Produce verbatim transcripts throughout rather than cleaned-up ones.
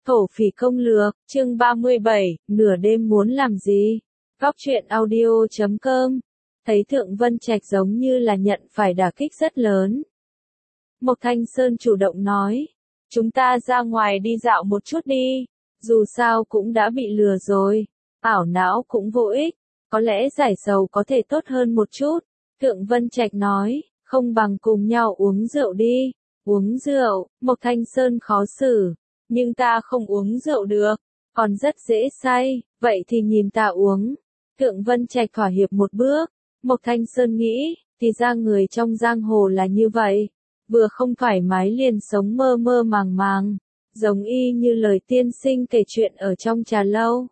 Thổ phỉ công lược, chương ba mươi bảy, nửa đêm muốn làm gì? Góc truyện audio chấm com. Thấy Thượng Vân Trạch giống như là nhận phải đả kích rất lớn. Mộc Thanh Sơn chủ động nói, chúng ta ra ngoài đi dạo một chút đi, dù sao cũng đã bị lừa rồi, ảo não cũng vô ích, có lẽ giải sầu có thể tốt hơn một chút. Thượng Vân Trạch nói, không bằng cùng nhau uống rượu đi. Uống rượu, Mộc Thanh Sơn khó xử, nhưng ta không uống rượu được, còn rất dễ say, vậy thì nhìn ta uống. Thượng Vân Trạch thỏa hiệp một bước, Mộc Thanh Sơn nghĩ, thì ra người trong giang hồ là như vậy, vừa không thoải mái liền sống mơ mơ màng màng, giống y như lời tiên sinh kể chuyện ở trong trà lâu.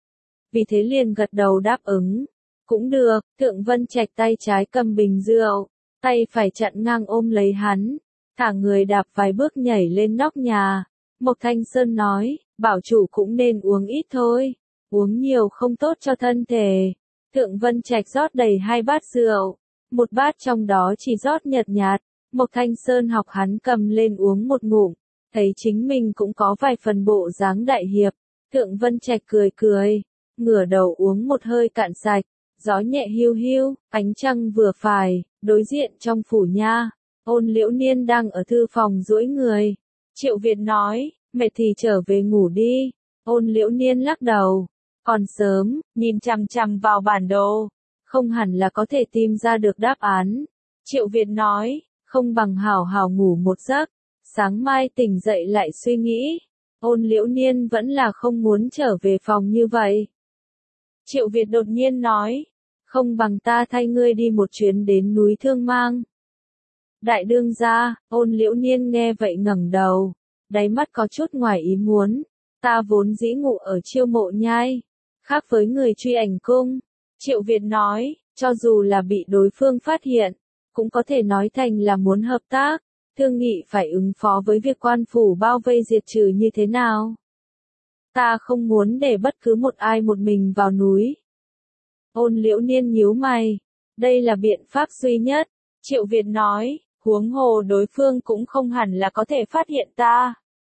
Vì thế liền gật đầu đáp ứng, cũng được. Thượng Vân Trạch tay trái cầm bình rượu, tay phải chặn ngang ôm lấy hắn, thả người đạp vài bước nhảy lên nóc nhà. Mộc Thanh Sơn nói, bảo chủ cũng nên uống ít thôi, uống nhiều không tốt cho thân thể. Thượng Vân Trạch rót đầy hai bát rượu, một bát trong đó chỉ rót nhợt nhạt. Mộc Thanh Sơn học hắn cầm lên uống một ngụm, thấy chính mình cũng có vài phần bộ dáng đại hiệp. Thượng Vân Trạch cười cười, ngửa đầu uống một hơi cạn sạch, gió nhẹ hiu hiu, ánh trăng vừa phải, đối diện trong phủ nha. Ôn Liễu Niên đang ở thư phòng duỗi người. Triệu Việt nói, mệt thì trở về ngủ đi. Ôn Liễu Niên lắc đầu, còn sớm, nhìn chằm chằm vào bản đồ, không hẳn là có thể tìm ra được đáp án. Triệu Việt nói, không bằng hảo hảo ngủ một giấc, sáng mai tỉnh dậy lại suy nghĩ. Ôn Liễu Niên vẫn là không muốn trở về phòng như vậy. Triệu Việt đột nhiên nói, không bằng ta thay ngươi đi một chuyến đến núi Thương Mang. Đại đương gia, Ôn Liễu Niên nghe vậy ngẩng đầu, đáy mắt có chút ngoài ý muốn, ta vốn dĩ ngủ ở Chiêu Mộ Nhai, khác với người Truy Ảnh Cung. Triệu Việt nói, cho dù là bị đối phương phát hiện, cũng có thể nói thành là muốn hợp tác, thương nghị phải ứng phó với việc quan phủ bao vây diệt trừ như thế nào. Ta không muốn để bất cứ một ai một mình vào núi. Ôn Liễu Niên nhíu mày, đây là biện pháp duy nhất. Triệu Việt nói, huống hồ đối phương cũng không hẳn là có thể phát hiện ta.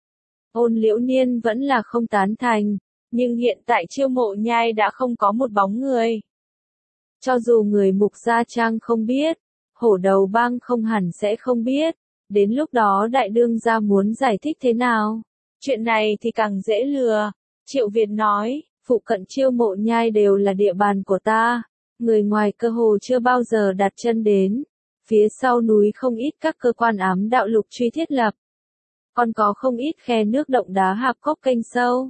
Ôn Liễu Niên vẫn là không tán thành, nhưng hiện tại Chiêu Mộ Nhai đã không có một bóng người. Cho dù người Mục Gia Trang không biết, Hổ Đầu Bang không hẳn sẽ không biết, đến lúc đó đại đương gia muốn giải thích thế nào? Chuyện này thì càng dễ lừa. Triệu Việt nói, phụ cận Chiêu Mộ Nhai đều là địa bàn của ta, người ngoài cơ hồ chưa bao giờ đặt chân đến. Phía sau núi không ít các cơ quan ám đạo lục truy thiết lập, còn có không ít khe nước động đá hạp cốc kênh sâu.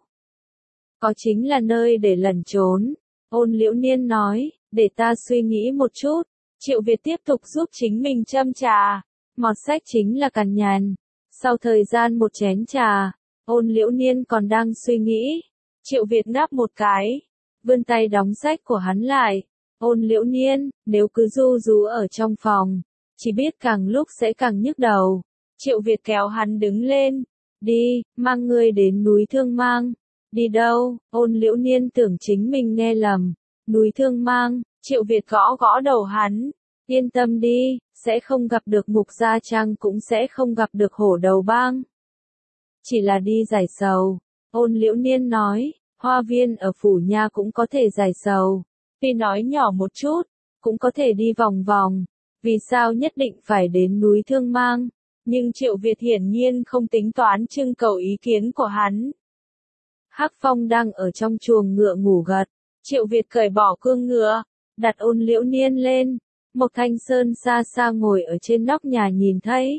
Có chính là nơi để lẩn trốn. Ôn Liễu Niên nói, để ta suy nghĩ một chút. Triệu Việt tiếp tục giúp chính mình châm trà, mọt sách chính là cằn nhằn. Sau thời gian một chén trà, Ôn Liễu Niên còn đang suy nghĩ. Triệu Việt ngáp một cái, vươn tay đóng sách của hắn lại. Ôn Liễu Niên, nếu cứ ru rú ở trong phòng, chỉ biết càng lúc sẽ càng nhức đầu. Triệu Việt kéo hắn đứng lên, đi, mang ngươi đến núi Thương Mang. Đi đâu? Ôn Liễu Niên tưởng chính mình nghe lầm. Núi Thương Mang. Triệu Việt gõ gõ đầu hắn, yên tâm đi, sẽ không gặp được Mục Gia Trang cũng sẽ không gặp được Hổ Đầu Bang. Chỉ là đi giải sầu. Ôn Liễu Niên nói, hoa viên ở phủ nha cũng có thể giải sầu. Tuy nói nhỏ một chút, cũng có thể đi vòng vòng, vì sao nhất định phải đến núi Thương Mang? Nhưng Triệu Việt hiển nhiên không tính toán trưng cầu ý kiến của hắn. Hắc Phong đang ở trong chuồng ngựa ngủ gật, Triệu Việt cởi bỏ cương ngựa, đặt Ôn Liễu Niên lên. Mộc Thanh Sơn xa xa ngồi ở trên nóc nhà nhìn thấy.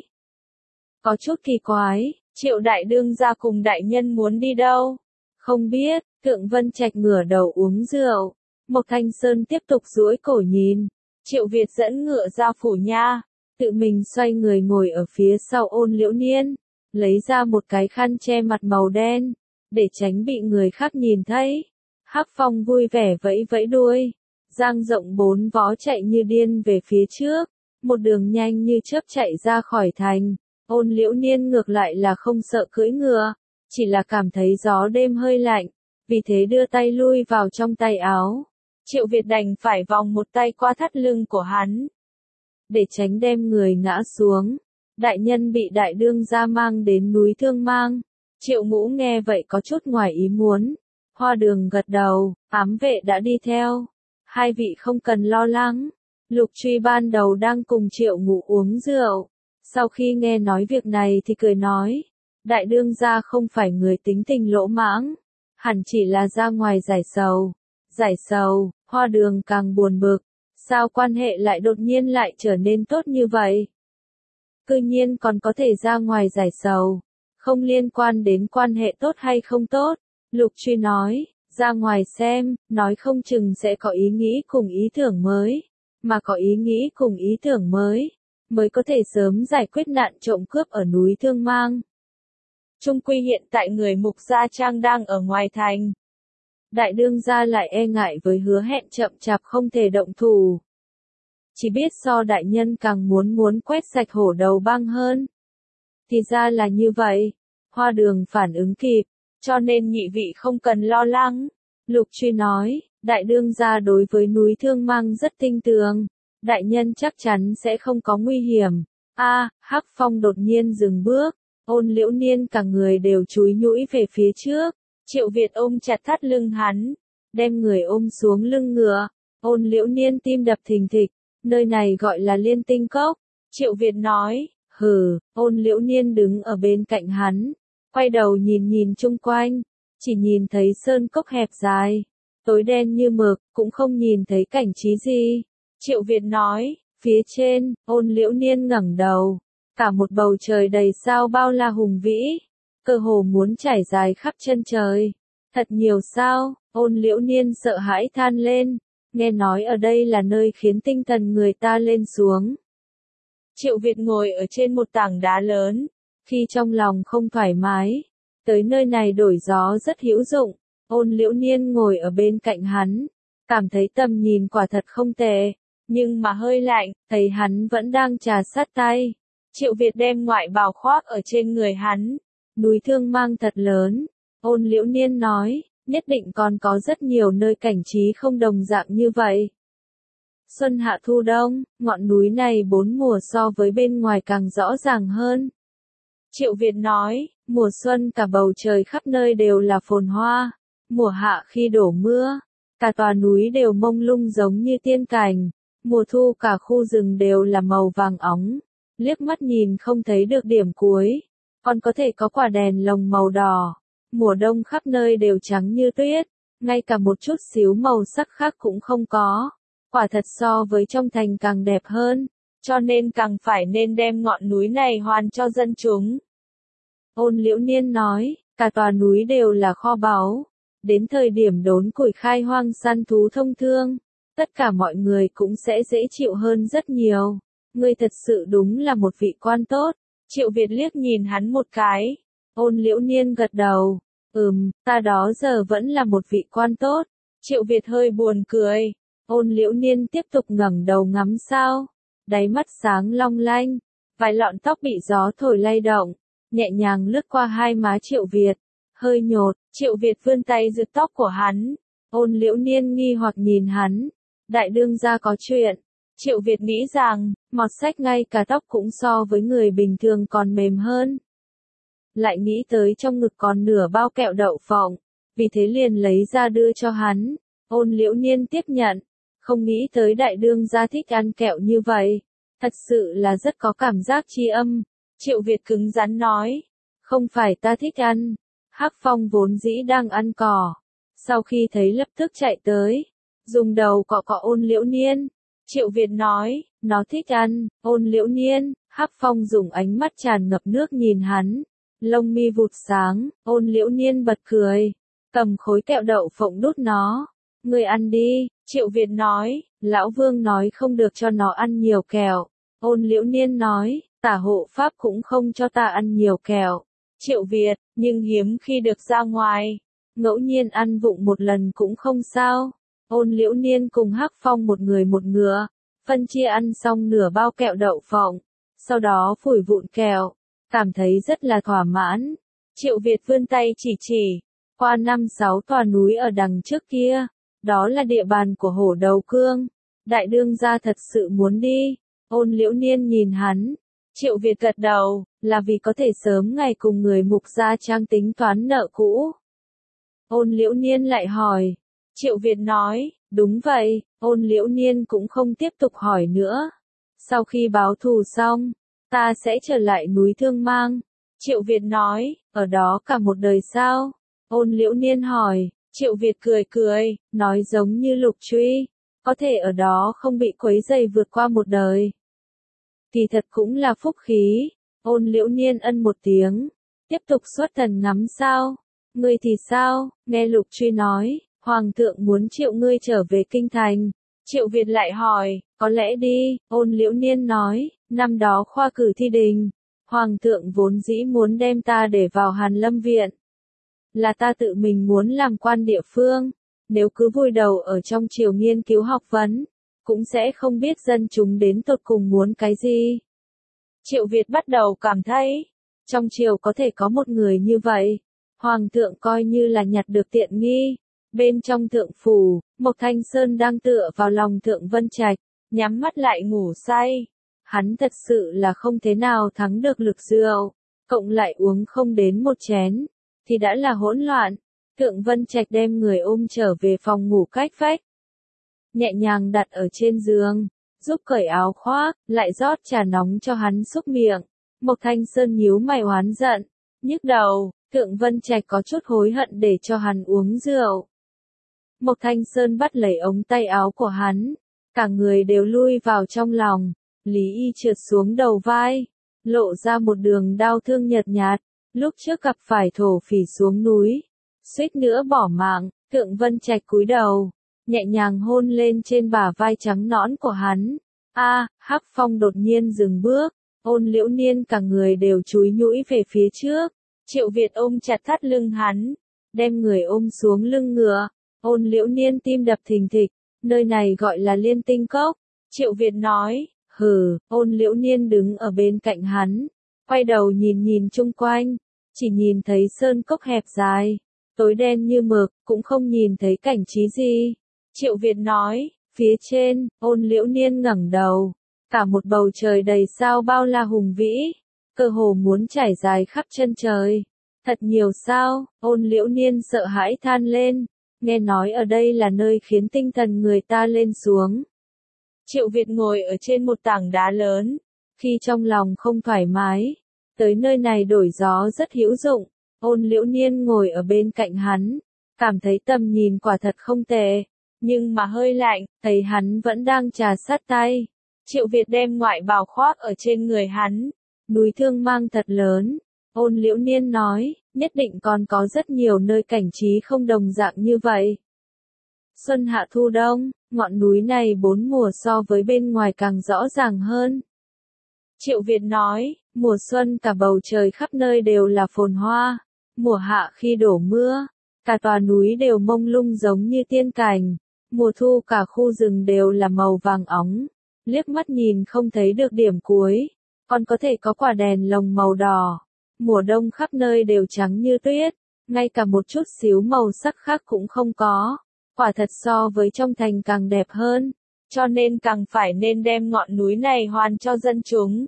Có chút kỳ quái, Triệu đại đương gia cùng đại nhân muốn đi đâu? Không biết. Thượng Vân Trạch ngửa đầu uống rượu. Mộc Thanh Sơn tiếp tục duỗi cổ nhìn. Triệu Việt dẫn ngựa ra phủ nha, tự mình xoay người ngồi ở phía sau Ôn Liễu Niên, lấy ra một cái khăn che mặt màu đen, để tránh bị người khác nhìn thấy. Hắc Phong vui vẻ vẫy vẫy đuôi, dang rộng bốn vó chạy như điên về phía trước, một đường nhanh như chớp chạy ra khỏi thành. Ôn Liễu Niên ngược lại là không sợ cưỡi ngựa, chỉ là cảm thấy gió đêm hơi lạnh, vì thế đưa tay lui vào trong tay áo. Triệu Việt đành phải vòng một tay qua thắt lưng của hắn, để tránh đem người ngã xuống. Đại nhân bị đại đương gia mang đến núi Thương Mang. Triệu Ngũ nghe vậy có chút ngoài ý muốn. Hoa Đường gật đầu, ám vệ đã đi theo. Hai vị không cần lo lắng. Lục Truy ban đầu đang cùng Triệu Ngũ uống rượu. Sau khi nghe nói việc này thì cười nói. Đại đương gia không phải người tính tình lỗ mãng. Hẳn chỉ là ra ngoài giải sầu. Giải sầu, Hoa Đường càng buồn bực. Sao quan hệ lại đột nhiên lại trở nên tốt như vậy? Cư nhiên còn có thể ra ngoài giải sầu. Không liên quan đến quan hệ tốt hay không tốt. Lục Truy nói, ra ngoài xem, nói không chừng sẽ có ý nghĩ cùng ý tưởng mới. Mà có ý nghĩ cùng ý tưởng mới, mới có thể sớm giải quyết nạn trộm cướp ở núi Thương Mang. Trung quy hiện tại người Mục Gia Trang đang ở ngoài thành. Đại đương gia lại e ngại với hứa hẹn chậm chạp không thể động thủ. Chỉ biết so đại nhân càng muốn muốn quét sạch hổ đầu bang hơn. Thì ra là như vậy. Hoa Đường phản ứng kịp, cho nên nhị vị không cần lo lắng. Lục Truy nói, đại đương gia đối với núi Thương Mang rất tin tưởng. Đại nhân chắc chắn sẽ không có nguy hiểm. A, Hắc Phong đột nhiên dừng bước. Ôn Liễu Niên cả người đều chúi nhũi về phía trước. Triệu Việt ôm chặt thắt lưng hắn, đem người ôm xuống lưng ngựa. Ôn Liễu Niên tim đập thình thịch, nơi này gọi là Liên Tinh Cốc. Triệu Việt nói, hừ. Ôn Liễu Niên đứng ở bên cạnh hắn, quay đầu nhìn nhìn chung quanh, chỉ nhìn thấy sơn cốc hẹp dài, tối đen như mực, cũng không nhìn thấy cảnh trí gì. Triệu Việt nói, phía trên. Ôn Liễu Niên ngẩng đầu, cả một bầu trời đầy sao bao la hùng vĩ, cơ hồ muốn trải dài khắp chân trời. Thật nhiều sao. Ôn Liễu Niên sợ hãi than lên, nghe nói ở đây là nơi khiến tinh thần người ta lên xuống. Triệu Việt ngồi ở trên một tảng đá lớn, khi trong lòng không thoải mái, tới nơi này đổi gió rất hữu dụng. Ôn Liễu Niên ngồi ở bên cạnh hắn, cảm thấy tầm nhìn quả thật không tệ, nhưng mà hơi lạnh, thấy hắn vẫn đang trà sát tay. Triệu Việt đem ngoại bào khoác ở trên người hắn. Núi Thương Mang thật lớn. Ôn Liễu Niên nói, nhất định còn có rất nhiều nơi cảnh trí không đồng dạng như vậy. Xuân hạ thu đông, ngọn núi này bốn mùa so với bên ngoài càng rõ ràng hơn. Triệu Việt nói, mùa xuân cả bầu trời khắp nơi đều là phồn hoa. Mùa hạ khi đổ mưa, cả tòa núi đều mông lung giống như tiên cảnh. Mùa thu cả khu rừng đều là màu vàng óng, liếc mắt nhìn không thấy được điểm cuối, còn có thể có quả đèn lồng màu đỏ. Mùa đông khắp nơi đều trắng như tuyết, ngay cả một chút xíu màu sắc khác cũng không có. Quả thật so với trong thành càng đẹp hơn, cho nên càng phải nên đem ngọn núi này hoàn cho dân chúng. Ôn Liễu Niên nói, cả tòa núi đều là kho báu. Đến thời điểm đốn củi khai hoang săn thú thông thương, tất cả mọi người cũng sẽ dễ chịu hơn rất nhiều. Ngươi thật sự đúng là một vị quan tốt. Triệu Việt liếc nhìn hắn một cái. Ôn Liễu Niên gật đầu. Ừm, ta đó giờ vẫn là một vị quan tốt. Triệu Việt hơi buồn cười. Ôn Liễu Niên tiếp tục ngẩng đầu ngắm sao. Đáy mắt sáng long lanh. Vài lọn tóc bị gió thổi lay động, nhẹ nhàng lướt qua hai má Triệu Việt. Hơi nhột, Triệu Việt vươn tay giật tóc của hắn. Ôn Liễu Niên nghi hoặc nhìn hắn. Đại đương gia có chuyện. Triệu Việt nghĩ rằng, mọt sách ngay cả tóc cũng so với người bình thường còn mềm hơn. Lại nghĩ tới trong ngực còn nửa bao kẹo đậu phộng, vì thế liền lấy ra đưa cho hắn. Ôn Liễu Niên tiếp nhận, không nghĩ tới đại đương gia thích ăn kẹo như vậy. Thật sự là rất có cảm giác tri âm. Triệu Việt cứng rắn nói, không phải ta thích ăn. Hắc Phong vốn dĩ đang ăn cỏ, sau khi thấy lập tức chạy tới, dùng đầu cọ cọ Ôn Liễu Niên. Triệu Việt nói, nó thích ăn. Ôn Liễu Niên. Hắc Phong dùng ánh mắt tràn ngập nước nhìn hắn, lông mi vụt sáng. Ôn Liễu Niên bật cười, cầm khối kẹo đậu phộng đút nó. Ngươi ăn đi. Triệu Việt nói, lão vương nói không được cho nó ăn nhiều kẹo. Ôn Liễu Niên nói, tả hộ pháp cũng không cho ta ăn nhiều kẹo. Triệu Việt, nhưng hiếm khi được ra ngoài, ngẫu nhiên ăn vụng một lần cũng không sao. Ôn Liễu Niên cùng Hắc Phong một người một ngựa, phân chia ăn xong nửa bao kẹo đậu phộng, sau đó phủi vụn kẹo, cảm thấy rất là thỏa mãn. Triệu Việt vươn tay chỉ chỉ, qua năm sáu tòa núi ở đằng trước kia, đó là địa bàn của Hổ Đầu Cương. Đại đương gia thật sự muốn đi. Ôn Liễu Niên nhìn hắn, Triệu Việt gật đầu, là vì có thể sớm ngày cùng người Mục Gia Trang tính toán nợ cũ. Ôn Liễu Niên lại hỏi. Triệu Việt nói, đúng vậy, Ôn Liễu Niên cũng không tiếp tục hỏi nữa. Sau khi báo thù xong, ta sẽ trở lại núi Thương Mang. Triệu Việt nói, ở đó cả một đời sao? Ôn Liễu Niên hỏi. Triệu Việt cười cười, nói giống như Lục Truy, có thể ở đó không bị quấy rầy vượt qua một đời. Kỳ thật cũng là phúc khí. Ôn Liễu Niên ân một tiếng, tiếp tục xuất thần ngắm sao. Ngươi thì sao? Nghe Lục Truy nói, Hoàng thượng muốn triệu ngươi trở về kinh thành. Triệu Việt lại hỏi, có lẽ đi. Ôn Liễu Niên nói, năm đó khoa cử thi đình, Hoàng thượng vốn dĩ muốn đem ta để vào Hàn Lâm Viện. Là ta tự mình muốn làm quan địa phương, nếu cứ vùi đầu ở trong triều nghiên cứu học vấn, cũng sẽ không biết dân chúng đến tột cùng muốn cái gì. Triệu Việt bắt đầu cảm thấy, trong triều có thể có một người như vậy, Hoàng thượng coi như là nhặt được tiện nghi. Bên trong thượng phủ, Mộc Thanh Sơn đang tựa vào lòng Thượng Vân Trạch, nhắm mắt lại ngủ say. Hắn thật sự là không thế nào thắng được lực rượu, cộng lại uống không đến một chén, thì đã là hỗn loạn. Thượng Vân Trạch đem người ôm trở về phòng ngủ cách vách, nhẹ nhàng đặt ở trên giường, giúp cởi áo khoác, lại rót trà nóng cho hắn xúc miệng. Mộc Thanh Sơn nhíu mày oán giận, nhức đầu. Thượng Vân Trạch có chút hối hận để cho hắn uống rượu. Mộc Thanh Sơn bắt lấy ống tay áo của hắn, cả người đều lui vào trong lòng. Lý Y trượt xuống đầu vai, lộ ra một đường đau thương nhợt nhạt. Lúc trước gặp phải thổ phỉ xuống núi, suýt nữa bỏ mạng. Thượng Vân Trạch cúi đầu, nhẹ nhàng hôn lên trên bả vai trắng nõn của hắn. A, Hắc Phong đột nhiên dừng bước, Ôn Liễu Niên cả người đều chúi nhũi về phía trước. Triệu Việt ôm chặt thắt lưng hắn, đem người ôm xuống lưng ngựa. Ôn Liễu Niên tim đập thình thịch, nơi này gọi là Liên Tinh Cốc. Triệu Việt nói, hừ. Ôn Liễu Niên đứng ở bên cạnh hắn, quay đầu nhìn nhìn chung quanh, chỉ nhìn thấy sơn cốc hẹp dài, tối đen như mực, cũng không nhìn thấy cảnh trí gì. Triệu Việt nói, phía trên. Ôn Liễu Niên ngẩng đầu, cả một bầu trời đầy sao bao la hùng vĩ, cơ hồ muốn trải dài khắp chân trời. Thật nhiều sao? Ôn Liễu Niên sợ hãi than lên, nghe nói ở đây là nơi khiến tinh thần người ta lên xuống. Triệu Việt ngồi ở trên một tảng đá lớn, khi trong lòng không thoải mái, tới nơi này đổi gió rất hữu dụng. Ôn Liễu Niên ngồi ở bên cạnh hắn, cảm thấy tầm nhìn quả thật không tệ, nhưng mà hơi lạnh, thấy hắn vẫn đang trà sát tay. Triệu Việt đem ngoại bào khoác ở trên người hắn. Núi Thương Mang thật lớn. Ôn Liễu Niên nói, nhất định còn có rất nhiều nơi cảnh trí không đồng dạng như vậy. Xuân hạ thu đông, ngọn núi này bốn mùa so với bên ngoài càng rõ ràng hơn. Triệu Việt nói, mùa xuân cả bầu trời khắp nơi đều là phồn hoa. Mùa hạ khi đổ mưa, cả tòa núi đều mông lung giống như tiên cảnh. Mùa thu cả khu rừng đều là màu vàng óng, liếc mắt nhìn không thấy được điểm cuối, còn có thể có quả đèn lồng màu đỏ. Mùa đông khắp nơi đều trắng như tuyết, ngay cả một chút xíu màu sắc khác cũng không có. Quả thật so với trong thành càng đẹp hơn, cho nên càng phải nên đem ngọn núi này hoàn cho dân chúng.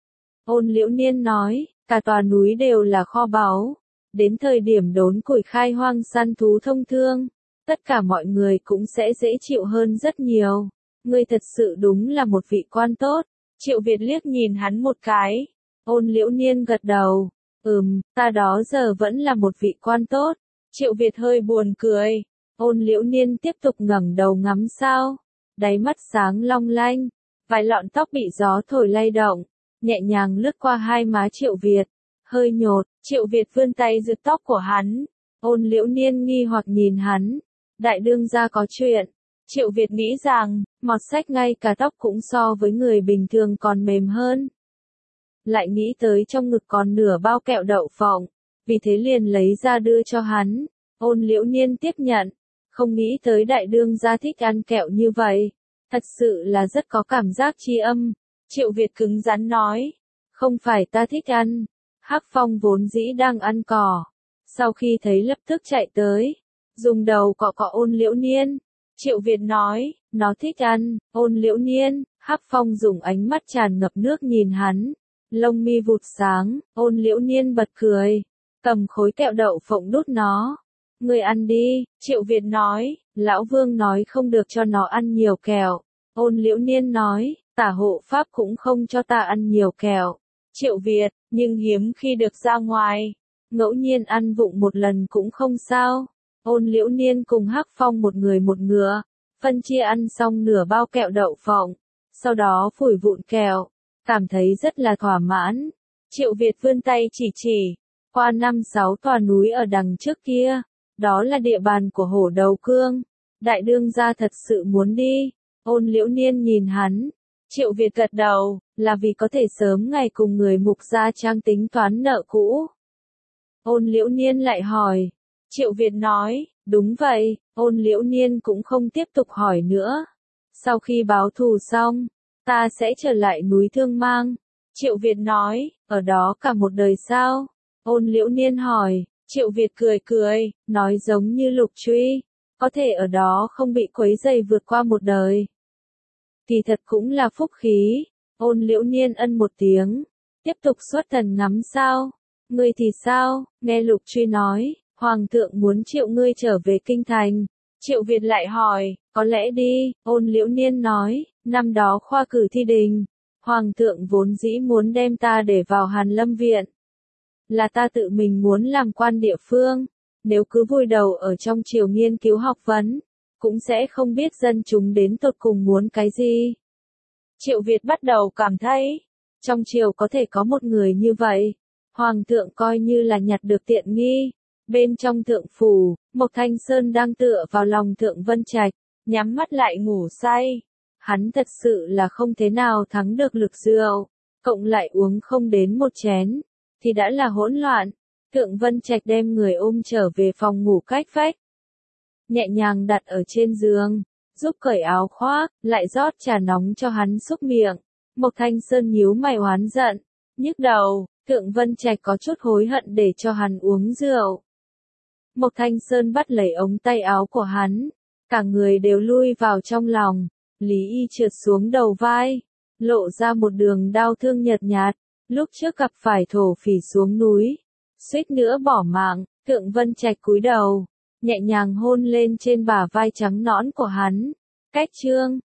Ôn Liễu Niên nói, cả tòa núi đều là kho báu. Đến thời điểm đốn củi khai hoang săn thú thông thương, tất cả mọi người cũng sẽ dễ chịu hơn rất nhiều. Ngươi thật sự đúng là một vị quan tốt. Triệu Việt liếc nhìn hắn một cái. Ôn Liễu Niên gật đầu. Ừm, ta đó giờ vẫn là một vị quan tốt. Triệu Việt hơi buồn cười. Ôn Liễu Niên tiếp tục ngẩng đầu ngắm sao. Đáy mắt sáng long lanh. Vài lọn tóc bị gió thổi lay động, nhẹ nhàng lướt qua hai má Triệu Việt. Hơi nhột, Triệu Việt vươn tay giật tóc của hắn. Ôn Liễu Niên nghi hoặc nhìn hắn. Đại đương gia có chuyện. Triệu Việt nghĩ rằng, mọt sách ngay cả tóc cũng so với người bình thường còn mềm hơn. Lại nghĩ tới trong ngực còn nửa bao kẹo đậu phộng, vì thế liền lấy ra đưa cho hắn. Ôn Liễu Niên tiếp nhận, không nghĩ tới đại đương gia thích ăn kẹo như vậy. Thật sự là rất có cảm giác tri âm. Triệu Việt cứng rắn nói, không phải ta thích ăn. Hắc Phong vốn dĩ đang ăn cỏ, sau khi thấy lập tức chạy tới, dùng đầu cọ cọ Ôn Liễu Niên. Triệu Việt nói, nó thích ăn. Ôn Liễu Niên. Hắc Phong dùng ánh mắt tràn ngập nước nhìn hắn, Lông mi vụt sáng, Ôn Liễu Niên bật cười, cầm khối kẹo đậu phộng đút nó. Ngươi ăn đi, Triệu Việt nói, Lão Vương nói không được cho nó ăn nhiều kẹo. Ôn Liễu Niên nói, Tả hộ pháp cũng không cho ta ăn nhiều kẹo. Triệu Việt, nhưng hiếm khi được ra ngoài, ngẫu nhiên ăn vụng một lần cũng không sao. Ôn Liễu Niên cùng Hắc Phong một người một ngựa, phân chia ăn xong nửa bao kẹo đậu phộng, sau đó phủi vụn kẹo, cảm thấy rất là thỏa mãn. Triệu Việt vươn tay chỉ chỉ, qua năm sáu tòa núi ở đằng trước kia, đó là địa bàn của Hổ Đầu Cương. Đại đương gia thật sự muốn đi. Ôn Liễu Niên nhìn hắn. Triệu Việt gật đầu, là vì có thể sớm ngày cùng người Mục Gia Trang tính toán nợ cũ. Ôn Liễu Niên lại hỏi. Triệu Việt nói, đúng vậy. Ôn Liễu Niên cũng không tiếp tục hỏi nữa. Sau khi báo thù xong, ta sẽ trở lại núi Thương Mang. Triệu Việt nói, ở đó cả một đời sao? Ôn Liễu Niên hỏi. Triệu Việt cười cười, nói giống như Lục Truy, có thể ở đó không bị quấy rầy vượt qua một đời. Kỳ thật cũng là phúc khí. Ôn Liễu Niên ân một tiếng, tiếp tục xuất thần ngắm sao. Ngươi thì sao? Nghe Lục Truy nói, Hoàng thượng muốn triệu ngươi trở về kinh thành. Triệu Việt lại hỏi, có lẽ đi. Ôn Liễu Niên nói, năm đó khoa cử thi đình, Hoàng thượng vốn dĩ muốn đem ta để vào Hàn Lâm Viện. Là ta tự mình muốn làm quan địa phương, nếu cứ vùi đầu ở trong triều nghiên cứu học vấn, cũng sẽ không biết dân chúng đến tột cùng muốn cái gì. Triệu Việt bắt đầu cảm thấy, trong triều có thể có một người như vậy, Hoàng thượng coi như là nhặt được tiện nghi. Bên trong thượng phủ, Mộc Thanh Sơn đang tựa vào lòng Thượng Vân Trạch, nhắm mắt lại ngủ say. Hắn thật sự là không thế nào thắng được lực rượu, cộng lại uống không đến một chén, thì đã là hỗn loạn. Thượng Vân Trạch đem người ôm trở về phòng ngủ cách vách, nhẹ nhàng đặt ở trên giường, giúp cởi áo khoác, lại rót trà nóng cho hắn xúc miệng. Mộc Thanh Sơn nhíu mày oán giận, nhức đầu. Thượng Vân Trạch có chút hối hận để cho hắn uống rượu. Mộc Thanh Sơn bắt lấy ống tay áo của hắn, cả người đều lui vào trong lòng. Lý Y trượt xuống đầu vai, lộ ra một đường đau thương nhợt nhạt. Lúc trước gặp phải thổ phỉ xuống núi, suýt nữa bỏ mạng. Thượng Vân Trạch cúi đầu, nhẹ nhàng hôn lên trên bả vai trắng nõn của hắn. Cách chương